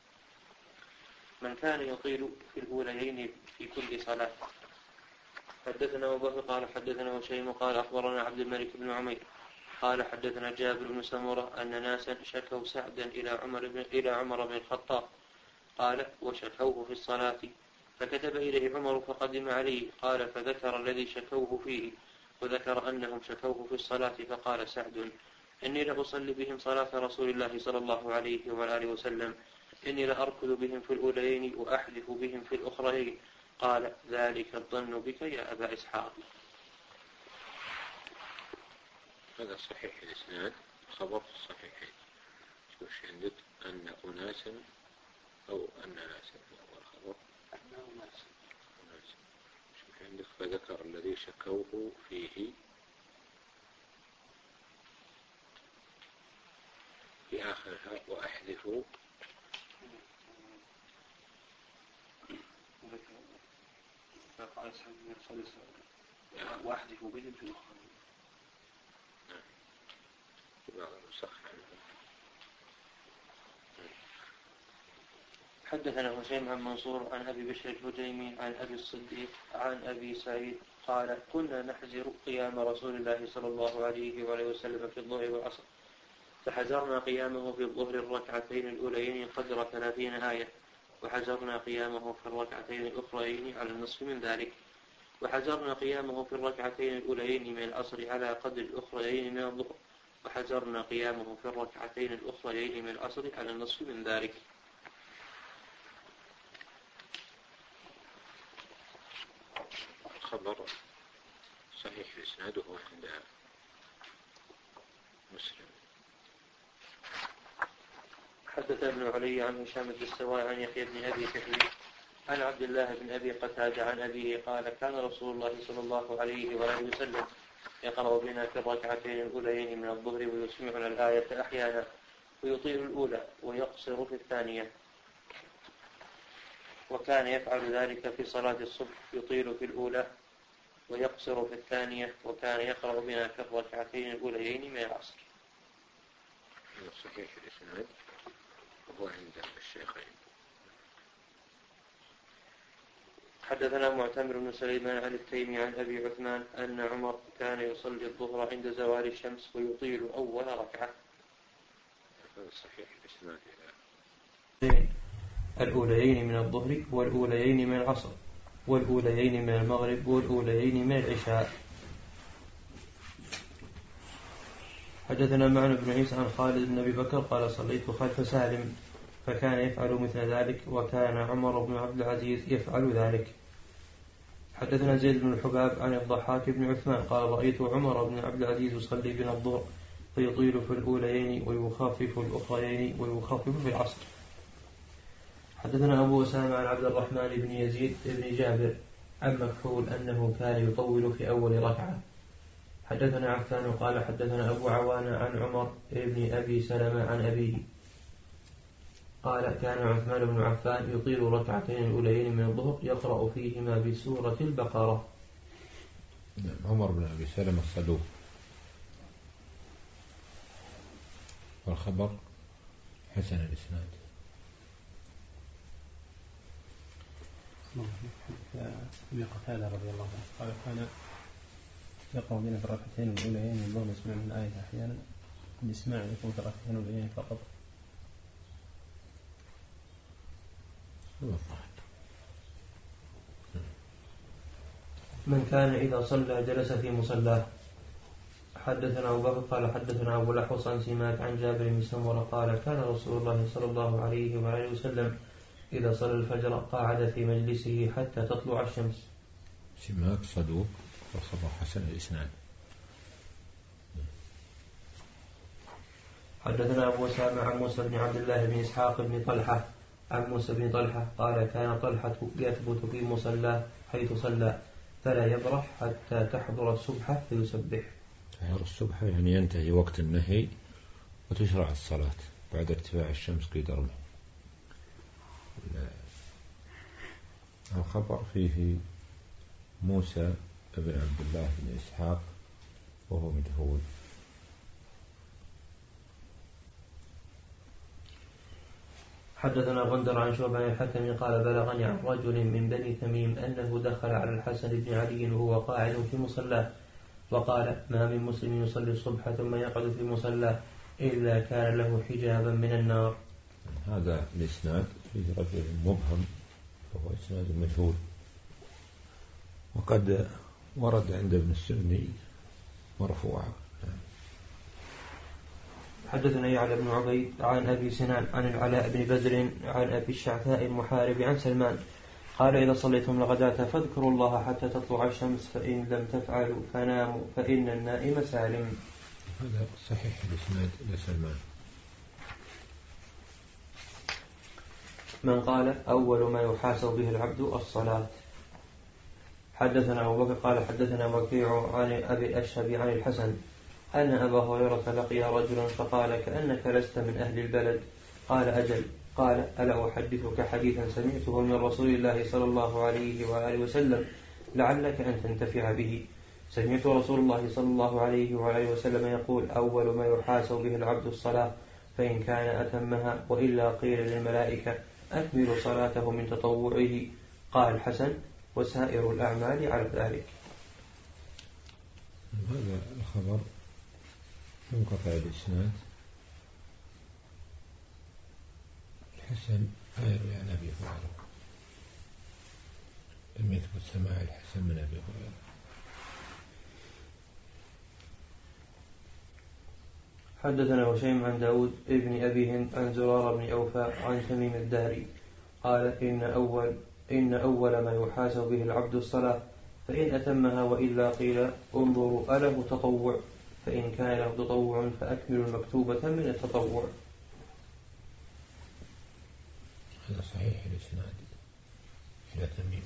من كان يطيل في الأوليين في كل صلاة. حدثنا أبو بكر قال حدثنا هشيم قال أخبرنا عبد الملك بن عمير قال حدثنا جابر بن سمرة أن ناسا شكوا سعدا إلى عمر بن إلى عمر بن الخطاب قال وشكوه في الصلاة فكتب إليه عمر فقدم عليه قال فذكر الذي شكوه فيه وذكر أنهم شكوه في الصلاة فقال سعد إني لأصلي بهم صلاة رسول الله صلى الله عليه وآله وسلم إني لأركض بهم في الأولين وأحذف بهم في الأخرين. قال ذلك الظن بك يا أبا إسحاق. هذا صحيح الإسناد خبر صحيحين. شوف عندك أن أناسا أو أن ناسا والخبر أن أناسا. شوف عندك فذكر الذي شكوه فيه في آخرها وأحذفوا فقال سعد وأحذف بهم في الأخرى. حدثنا هشيم عن منصور عن أبي بشر الهجيمي عن أبي الصديق عن أبي سعيد قال كنا نحزر قيام رسول الله صلى الله عليه وآله وسلم في الظهر والعصر فحزرنا قيامه في الظهر الركعتين الأوليين قدر ثلاثين آية وحزرنا قيامه في الركعتين الأخرين على النصف من ذلك وحزرنا قيامه في الركعتين الأوليين من العصر على قدر الأخرين من الظهر وحزرنا قيامه في الركعتين الأخرين من العصر على النصف من ذلك. الخبر صحيح إسناده عند مسلم. حدث ابن علي عن هشام الدستوائي عن يحيى بن أبي كثير عن عبد الله بن أبي قتادة عن أبيه قال كان رسول الله صلى الله عليه وآله وسلم يقرأ بنا في الركعتين الأوليين من الظهر ويسمعنا الآية أحيانا ويطيل الأولى ويقصر في الثانية وكان يفعل ذلك في صلاة الصبح يطيل في الأولى ويقصر في الثانية وكان يقرأ بنا في الركعتين الأوليين من العصر. صحيح الإسناد وهو عند الشيخين. حدثنا معتمر بن سليمان عن التيمي عن أبي عثمان أن عمر كان يصلي الظهر عند زوال الشمس ويطيل أول ركعة. صحيح الإسناد الأوليين من الظهر والأوليين من العصر والأوليين من المغرب والأوليين من العشاء. حدثنا معن بن عيسى عن خالد بن أبي بكر قال صليت خلف سالم فكان يفعل مثل ذلك وكان عمر بن عبد العزيز يفعل ذلك. حدثنا زيد بن الحباب عن الضحاك بن عثمان قال رأيت عمر بن عبد العزيز يصلي بنا الظهر فيطيل في الأوليين ويخفف الأخرين ويخفف في العصر. حدثنا أبو أسامة عن عبد الرحمن بن يزيد بن جابر عن مكحول أنه كان يطول في أول ركعة. حدثنا عفان قال حدثنا أبو عوانة عن عمر بن أبي سلمة عن أبيه قال كان عثمان بن عفان يطيل ركعتين الأوليين من الظهر يقرأ فيهما بسورة البقرة. عمر بن أبي سلمة الصدوق. والخبر حسن الإسناد. أبي قتادة رضي الله عنه قال كان يقرأ بنا في الركعتين الأوليين من الظهر يسمع من الآية أحيانا الإسماع يكون في الركعتين الأوليين فقط. من كان إذا صلى جلس في مصلاه. حدثنا أبو بكر قال حدثنا أبو الأحوص عن سماك عن جابر بن سمرة قال كان رسول الله صلى الله عليه وآله وسلم إذا صلى الفجر قعد في مجلسه حتى تطلع الشمس. سماك صدوق وخبر حسن الإسناد. حدثنا أبو أسامة عن موسى بن عبد الله بن إسحاق بن طلحة عن موسى بن طلحة قال كان طلحة يثبت في مصلاه حيث صلى فلا يبرح حتى تحضر الصبح فيسبح. تحضر الصبح يعني ينتهي وقت النهي وتشرع الصلاة بعد ارتفاع الشمس قيد رمح. الخبر فيه موسى بن عبد الله بن إسحاق وهو مجهول. حدثنا غندر عن شعبة عن الحكم قال بلغني عن رجل من بني تميم أنه دخل على الحسن بن علي وهو قاعد في مصلاه وقال ما من مسلم يصلي الصبح ثم يقعد في مصلاه إلا كان له حجابا من النار. هذا الإسناد فيه رجل مبهم وهو إسناد مجهول، وقد ورد عند ابن السني مرفوعا. حدثنا يعلى بن عبيد عن أبي سنان عن العلاء بن بدر عن أبي الشعثاء المحارب عن سلمان قال إذا صليتم الغداة فاذكروا الله حتى تطلع الشمس فإن لم تفعلوا فناموا فإن النائم سالم. هذا صحيح الإسناد لسلمان. من قال أول ما يحاسب به العبد الصلاة. حدثنا أبو بكر قال حدثنا وكيع عن أبي الأشهب عن الحسن أن أبا هريرة لقي رجلا فقال كأنك لست من أهل البلد قال أجل قال ألا أحدثك حديثا سمعته من رسول الله صلى الله عليه وآله وسلم لعلك أن تنتفع به. سمعت رسول الله صلى الله عليه وآله وسلم يقول أول ما يحاسب به العبد الصلاة فإن كان أتمها وإلا قيل للملائكة أكمل صلاته من تطوعه. قال الحسن وسائر الأعمال على ذلك. هذا الخبر منقطع الإسناد. الحسن لا يروي عن أبي هريرة، لم يثبت سماع الحسن من أبي هريرة. حدثنا هشيم عن داود ابن أبي هند عن زرار بن أوفى عن تميم الداري قال إن أول إن أول ما يحاسب به العبد الصلاة فإن أتمها وإلا قيل انظروا أله تطوع فإن كان له تطوع فأكمل المكتوبة من التطوع. هذا صحيح الإسناد إلى تميم.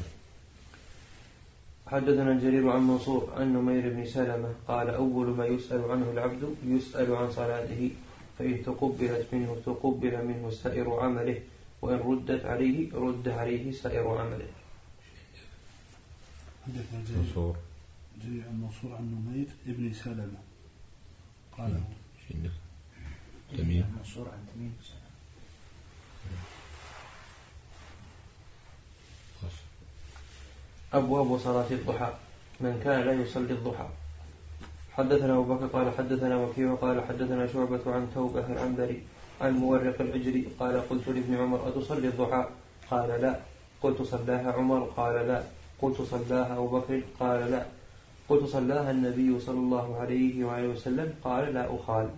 حدثنا جرير عن منصور عن نمير بن سلمة قال أول ما يسأل عنه العبد يسأل عن صلاته فإن تقبلت منه تقبل منه سائر عمله وإن ردت عليه رد عليه سائر عمله. حدثنا جرير جرير عن منصور عن نمير ابن سلمة قال تميم منصور عن تميم أبواب صلاة الضحى من كان لا يصلي الضحى. حدثنا أبو بكر قال حدثنا وكيع قال حدثنا شعبة عن توبة العنبري عن مورق العجري قال قلت لابن عمر أتصلي الضحى قال لا قلت صلاها عمر قال لا قلت صلاها أبو بكر قال لا قلت صلاها النبي صلى الله عليه وآله وسلم قال لا أخال.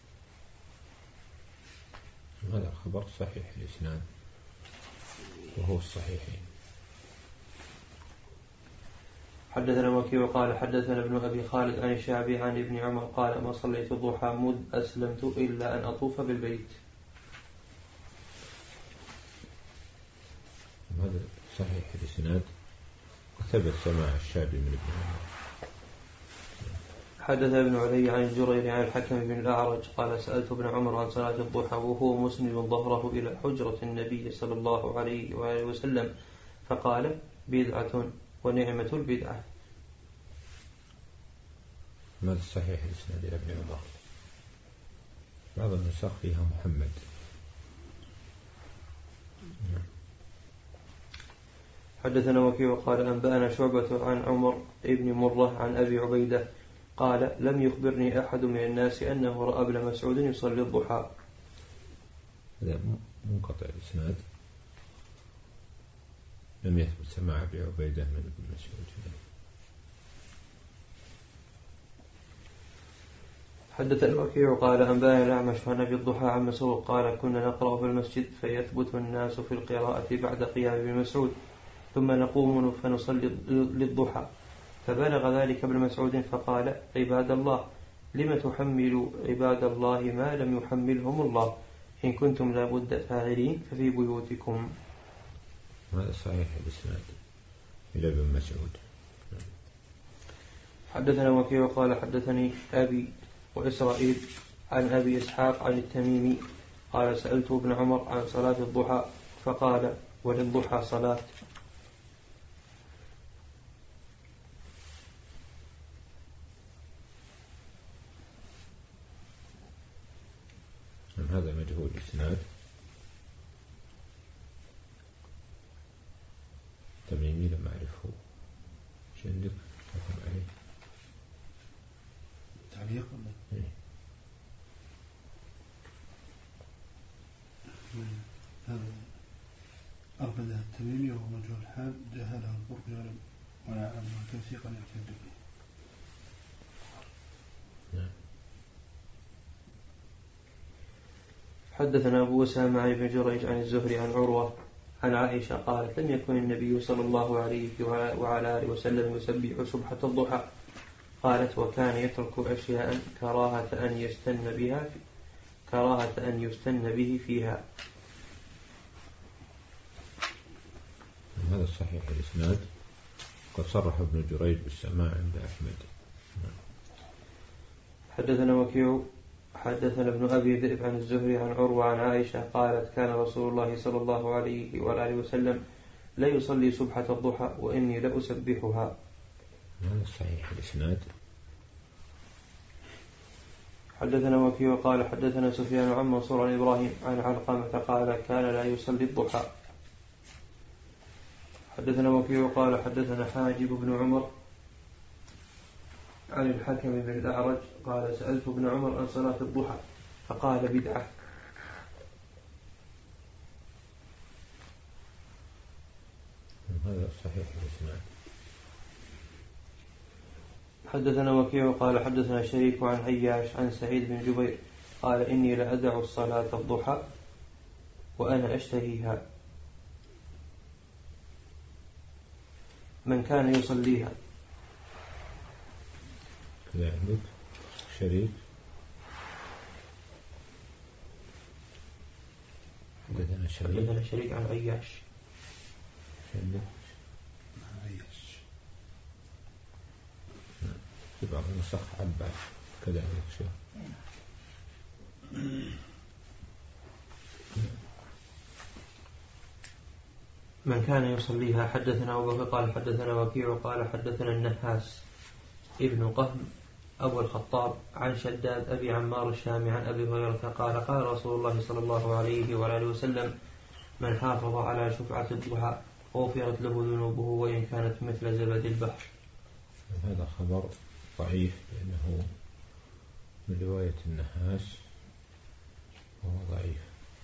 هذا خبر صحيح الإسناد وهو الصحيحين. حدثنا وكيع قال حدثنا ابن أبي خالد عن الشعبي عن ابن عمر قال ما صليت الضحى مذ أسلمت إلا أن أطوف بالبيت. هذا صحيح الإسناد وثبت سماع الشعبي من ابن عمر. حدث ابن علي عن الجرير عن الحكم بن الأعرج قال سألت ابن عمر عن صلاة الضحى وهو مسند ظهره إلى حجرة النبي صلى الله عليه وآله وسلم فقال بدعة ونعمة البدعة. ماذا صحيح الإسناد إلى ابن عمر؟ بعض النسخ فيها محمد. حدثنا وكيع قال أنبأنا شعبة عن عمر ابن مرة عن أبي عبيدة قال لم يخبرني أحد من الناس أنه رأى ابن مسعود يصلي الضحى. هذا منقطع الإسناد لم يثبت سماع أبي عبيدة من ابن مسعود. حدث الوكيع قال أنبانا الأعمش عن أبي الضحى عن مسروق قال كنا نقرأ في المسجد فيثبت الناس في القراءة بعد قيام ابن مسعود ثم نقوم فنصلي للضحى فبلغ ذلك ابن مسعود فقال عباد الله لم تحملوا عباد الله ما لم يحملهم الله إن كنتم لا بد فاعلين ففي بيوتكم. هذا صحيح الإسناد إلى ابن مسعود. حدثنا وكيع قال حدثني أبي وإسرائيل عن أبي إسحاق عن التميمي قال سألت ابن عمر عن صلاة الضحى فقال وللضحى صلاة. هذا مجهول الإسناد. تميمي لم أعرفه. شو عندك؟ أفهم عليه تعليق ولا؟ إيه؟ هذا أربد التميمي وهو مجهول الحال جهله القرطبي ولا أعلم توثيقا يعتد به. حدثنا أبو أسامة عن ابن جريج عن الزهري عن عروة عن عائشة قالت لم يكن النبي صلى الله عليه وعلى آله وسلم يسبح سبحة الضحى قالت وكان يترك أشياء كراهة أن يستن بها كراهة أن يستن به فيها. هذا صحيح الإسناد. قد صرح ابن جريج بالسماع عند أحمد. حدثنا وكيع حدثنا ابن أبي ذئب عن الزهري عن عروة عن عائشة قالت كان رسول الله صلى الله عليه وآله وسلم لا يصلي سبحة الضحى وإني لأسبحها. هذا صحيح الإسناد. حدثنا وكيع قال حدثنا سفيان عن منصور عن إبراهيم عن علقمة قال كان لا يصلي الضحى. حدثنا وكيع قال حدثنا حاجب بن عمر عن الحكم بن الأعرج قال سألت ابن عمر عن صلاة الضحى فقال بدعة. هذا صحيح الإسناد. حدثنا وكيع قال حدثنا شريك عن عياش عن سعيد بن جبير قال إني لأدع الصلاة الضحى وأنا أشتهيها من كان يصليها. كذا عندك شريك حدثنا شريك حدثنا شريك عن عياش عندك عياش في بعض النسخ عباس كذا عندك شيء. من كان يصليها. حدثنا أبو بكر قال حدثنا وكيع قال حدثنا النحاس ابن قهم أبو الخطاب عن شداد أبي عمار الشامي عن أبي هريرة قال قال رسول الله صلى الله عليه وآله وسلم من حافظ على شفعة الضحى غفرت له ذنوبه وإن كانت مثل زبد البحر. هذا خبر ضعيف لأنه من رواية النحاس وهو ضعيف.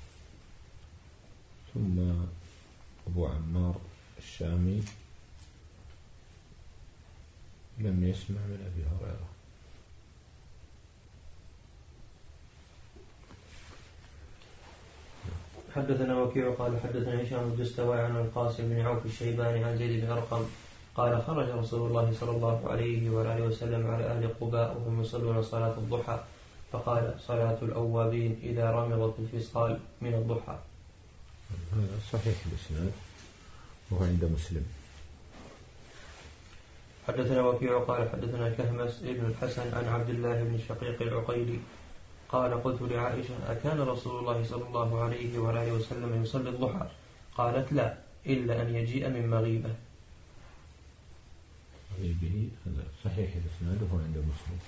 ثم أبو عمار الشامي لم يسمع من أبي هريرة. حدثنا وكيع قال حدثنا هشام الدستوائي عن القاسم بن عوف الشيباني عن زيد بن أرقم قال خرج رسول الله صلى الله عليه وآله وسلم على أهل قباء وهم يصلون صلاة الضحى فقال صلاة الأوابين إذا رمضت الفصال من الضحى. هذا صحيح الإسناد وهو عند مسلم. حدثنا وكيع قال حدثنا كهمس ابن الحسن عن عبد الله بن شقيق العقيلي قال قلت لعائشة أكان رسول الله صلى الله عليه وآله وسلم يصلي الضحى قالت لا إلا أن يجيء من مغيبة. مغيبه هذا صحيح الإسناد وهو عند مسلم.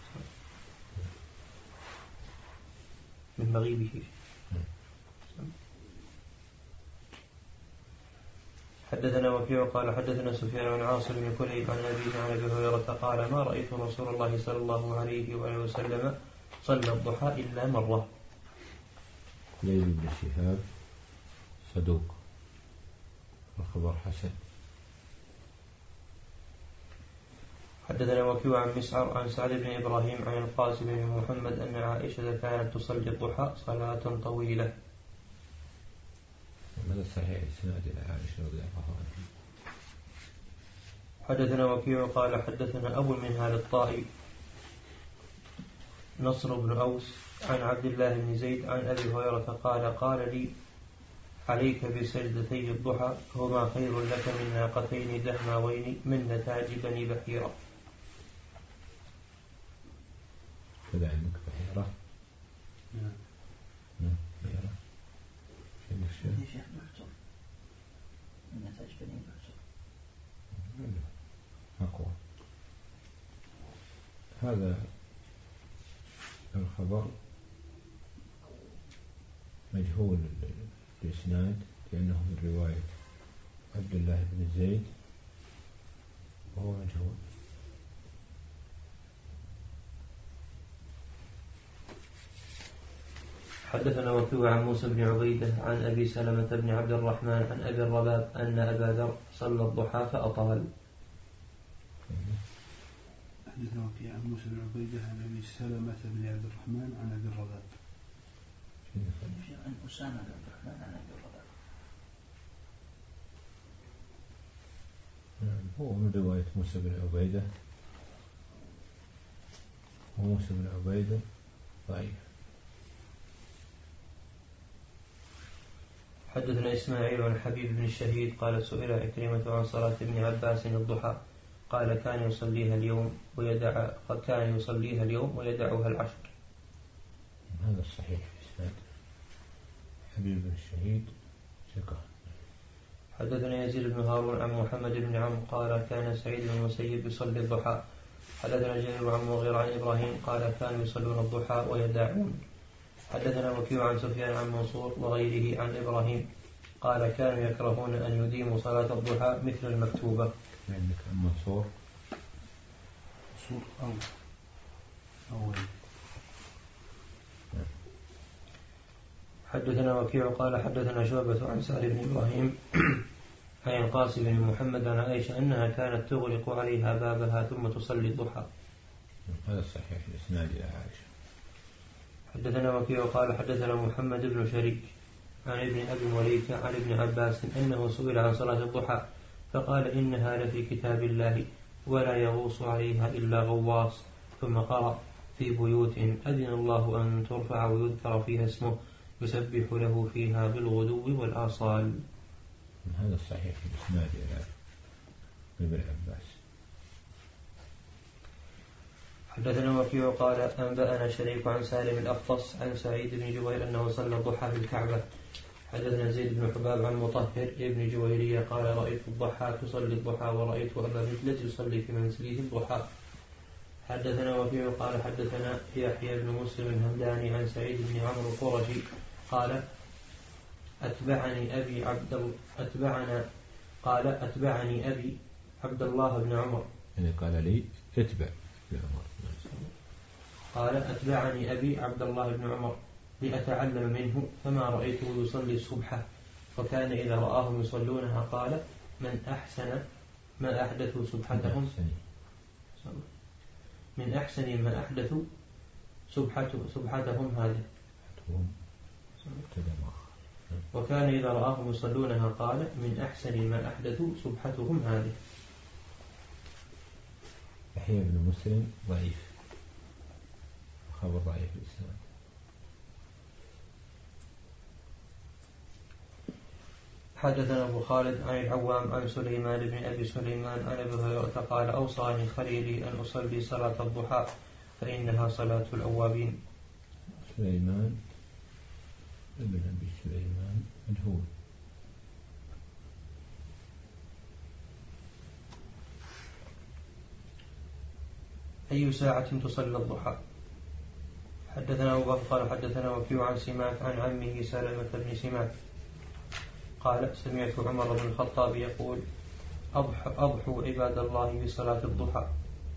من مغيبه. حدثنا وكيع قال حدثنا سفيان عن عاصم بن كليب عن أبيه عن أبي هريرة قال ما رأيت رسول الله صلى الله عليه وآله وسلم صلى الضحى إلا مرة. كليب بن شهاب صدوق والخبر حسن. حدثنا وكيع عن مسعر عن سعد بن إبراهيم عن القاسم بن محمد أن عائشة كانت تصلي الضحى صلاة طويلة. هذا صحيح إسناد إلى عائشة رضي الله عنها. حدثنا وكيع قال حدثنا أبو المنهال الطائي نصر بن أوس عن عبد الله بن زيد عن أبي هريرة قال قال لي عليك بسجدتي الضحى هما خير لك من ناقتين دهماوين من نتاج بني بحيرة. كذا عندك بحيرة؟ نعم. نعم بحيرة. يا شيخ بحتر من نتاج بني بحتر. أقوى. هذا الخبر مجهول الإسناد لأنه من رواية عبد الله بن زيد وهو مجهول. حدثنا وكيع عن موسى بن عبيدة عن أبي سلمة بن عبد الرحمن عن أبي الرباب أن أبا ذر صلى الضحى فأطال. حدثنا وكيع عن موسى بن عبيدة عن أبي سلمة بن عبد الرحمن عن أبي الرباب عن أسامة بن عبد الرحمن عن أبي الرباب. هو من رواية موسى بن عبيدة وموسى بن عبيدة ضعيف. حدثنا إسماعيل عن حبيب بن الشهيد قال سئل عكرمة عن صلاة ابن عباس الضحى قال كان يصليها اليوم ويدع كان يصليها اليوم ويدعها العشر. هذا الصحيح في إسناد حبيب بن الشهيد ثقة. حدثنا يزيد بن هارون عن محمد بن عمرو قال كان سعيد بن المسيب يصلي الضحى. حدثنا جرير عن مغيرة عن إبراهيم قال كانوا يصلون الضحى ويدعون. حدثنا وكيع عن سفيان عن منصور وغيره عن إبراهيم قال كانوا يكرهون أن يديموا صلاة الضحى مثل المكتوبة. عندك عن منصور منصور أو أول. حدثنا وكيع قال حدثنا شعبة عن سعد بن إبراهيم عن القاسم بن محمد عن عائشة أنها كانت تغلق عليها بابها ثم تصلي الضحى. هذا الصحيح الإسناد إلى عائشة. حدثنا وكيع قال حدثنا محمد بن شريك عن ابن أبي مليكة عن ابن عباس أنه سئل عن صلاة الضحى فقال إنها لفي كتاب الله ولا يغوص عليها إلا غواص. ثم قرأ في بيوت أذن الله أن ترفع ويذكر فيها اسمه يسبح له فيها بالغدو والآصال. هذا الصحيح الإسناد إلى ابن عباس. حدثنا وكيع قال أنبأنا شريك عن سالم الأختص عن سعيد بن جبير أنه صلى الضحى في الكعبة. حدثنا زيد بن حباب عن مطهر ابن جويرية قال رأيت الضحى تصلي الضحى ورأيت أبا مجلد يصلي في منزله الضحى. حدثنا وكيع قال حدثنا يحيى بن مسلم الهمداني عن سعيد بن عمرو القرشي قال أتبعني أبي عبد أتبعنا قال أتبعني أبي عبد الله بن عمر يعني قال لي اتبع بعمر. قال أتبعني أبي عبد الله بن عمر لأتعلم منه فما رأيته يصلي الصبح وكان إذا رآهم يصلونها قال من أحسن ما أحدثوا سبحتهم من أحسن ما أحدثوا سبحتهم هذه وكان إذا رآهم يصلونها قال من أحسن ما أحدثوا سبحتهم هذه. يحيى بن مسلم ضعيف خبر ضعيف الإسناد. حدثنا أبو خالد عن العوام عن سليمان بن أبي سليمان عن أبي هريرة قال أوصاني خليلي أن أصلي صلاة الضحى فإنها صلاة الأوابين. سليمان ابن أبي سليمان مجهول. أي ساعة تصلى الضحى؟ حدثنا أبو بكر قال حدثنا وكيع عن سماك عن عمه سلمة بن سماك قال سمعت عمر بن الخطاب يقول أضحوا عباد الله بصلاة الضحى.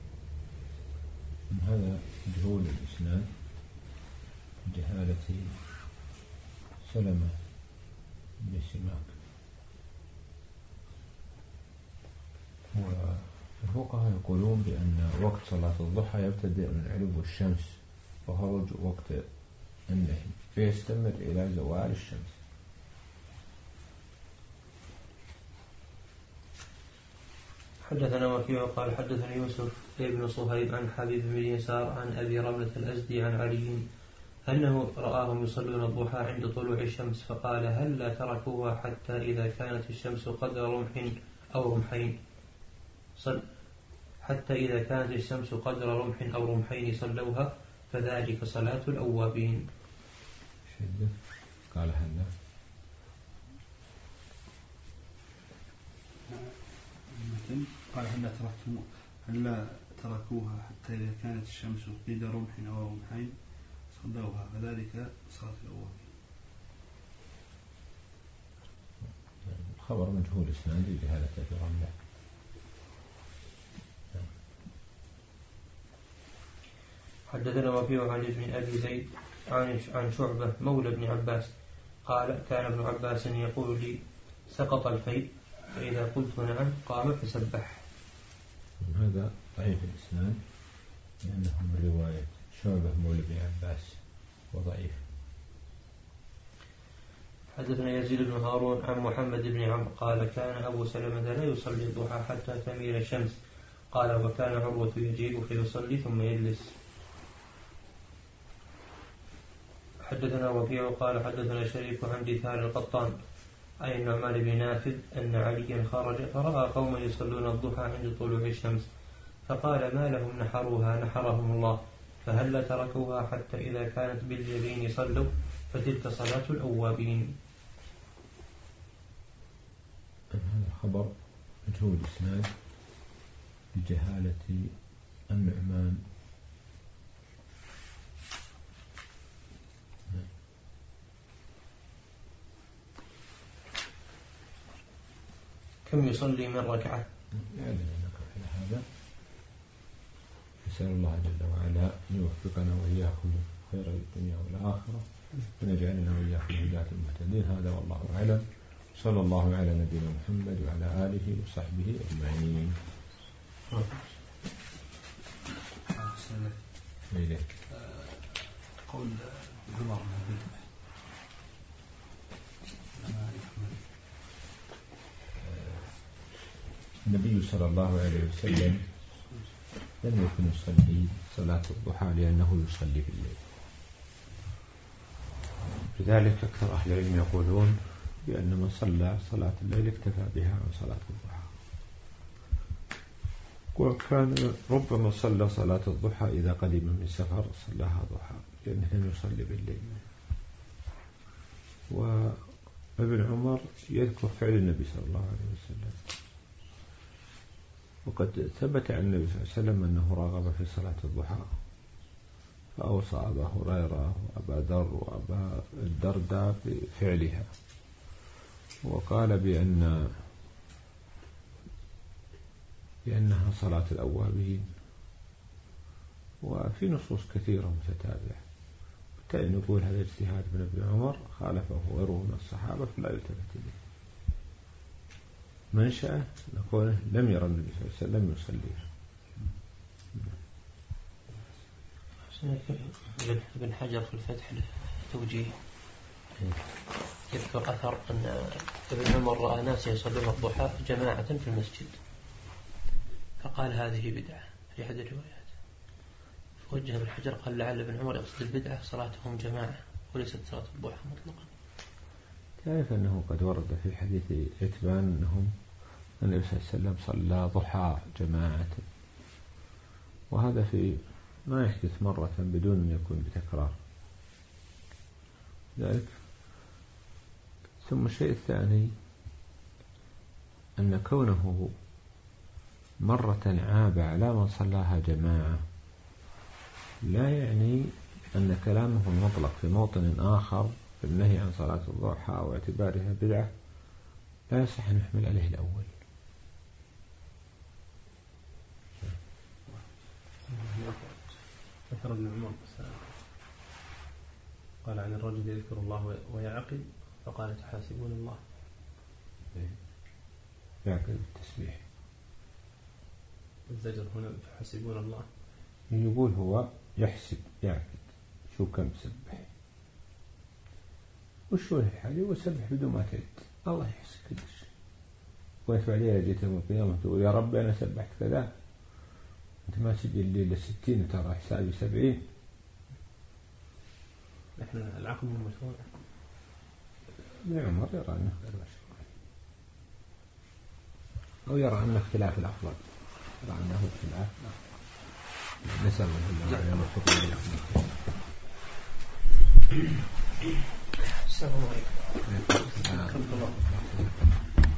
هذا مجهول الإسناد جهالة سلمة بن سماك الفقهاء يقولون بأن وقت صلاة الضحى يبتدئ من علو الشمس وخرج وقت النهي فيستمر إلى زوال الشمس. حدثنا وكيع قال حدثني يوسف ابن صهيب عن حبيب بن يسار عن أبي رملة الأزدي عن علي أنه رآهم يصلون الضحى عند طلوع الشمس فقال هل لا تركوها حتى إذا كانت الشمس قدر رمح أو رمحين صل حتى إذا كانت الشمس قدر رمح أو رمحين صلوها فذلك صلاة الأوابين. قال هلا قال هلا تركتم هلا تركوها حتى إذا كانت الشمس قيد رمح أو رمحين صلوها فذلك صلاة الأوابين. خبر مجهول إسنادي بهذا الرملة. حدثنا وكيع عن ابن أبي زيد عن عن شعبة مولى ابن عباس قال كان ابن عباس يقول لي سقط الفيء فإذا قلت نعم قام فسبح. هذا ضعيف الإسناد لأنه من رواية شعبة مولى ابن عباس وضعيف. حدثنا يزيد بن هارون عن محمد بن عمرو قال كان أبو سلمة لا يصلي الضحى حتى تميل الشمس قال وكان عروة يجيب فيصلي ثم يجلس. حدثنا وكيع قال حدثنا شريك عن دثار القطان عن النعمان بن نافذ أن عليا خرج فرأى قوما يصلون الضحى عند طلوع الشمس فقال ما لهم نحروها نحرهم الله فهل تركوها حتى إذا كانت بالجبين صلوا فتلك صلاة الأوابين. هذا خبر مجهول الإسناد بجهالة النعمان. كم يصلي من ركعة؟ يعني على هذا نسأل الله جل وعلا أن يوفقنا وإياكم خير الدنيا والآخرة ونجعلنا وإياكم هداة المهتدين. هذا والله أعلم. صلى الله على نبينا محمد وعلى آله وصحبه أجمعين. إليك قول عمر النبي صلى الله عليه وسلم لم يكن يصلي صلاة الضحى لأنه يصلي بالليل. لذلك أكثر أهل العلم يقولون بأن من صلى صلاة الليل اكتفى بها عن صلاة الضحى. وكان ربما صلى صلاة الضحى إذا قدم من سفر صلاها ضحى لأنه لم يصلي بالليل. وابن عمر يذكر فعل النبي صلى الله عليه وسلم وقد ثبت عن النبي صلى الله عليه وسلم أنه راغب في صلاة الضحى فأوصى أبا هريرة وأبا ذر وأبا الدرداء بفعلها وقال بأن بأنها صلاة الأوابين. وفي نصوص كثيرة متتابعة بالتالي نقول هذا اجتهاد من ابن عمر خالفه غيره من الصحابة فلا يلتفت إليه. منشأه نقول لم يرى النبي صلى الله عليه وسلم يصليها. ابن حجر في الفتح توجيه يذكر أثر أن ابن عمر رأى ناس يصلون الضحى جماعة في المسجد فقال هذه بدعة في أحد الروايات فوجه ابن حجر قال لعل ابن عمر يقصد البدعة صلاتهم جماعة وليست صلاة الضحى مطلقا. تعرف أنه قد ورد في حديث عتبان أنهم النبي صلى الله عليه وسلم صلى ضحى جماعة وهذا في ما يحدث مرة بدون أن يكون بتكرار ذلك. ثم الشيء الثاني أن كونه مرة عاب على من صلاها جماعة لا يعني أن كلامه المطلق في موطن آخر في النهي عن صلاة الضحى أو اعتبارها بدعة لا يصح أن نحمل عليه الأول. ذكر ابن عمر قال عن الرجل يذكر الله ويعقل فقال تحاسبون الله يعقل التسبيح. الزجر هنا تحسبون الله. يقول هو يحسب يعقد شو كم سبح وشو الحالي وسبح بدون ما تعد الله يحسب كل شيء. ويفعل عليها جيت يوم القيامة تقول يا رب أنا سبحت كذا أنت ما سجل لي للستين ترى حسابي سبعين. إحنا العقل مشهور. ابن عمر يرى أنه غير مشروع أو يرى أن اختلاف الأفضل يرى أنه اختلاف نسأل الله أن يوفقنا للأفضل. السلام عليكم.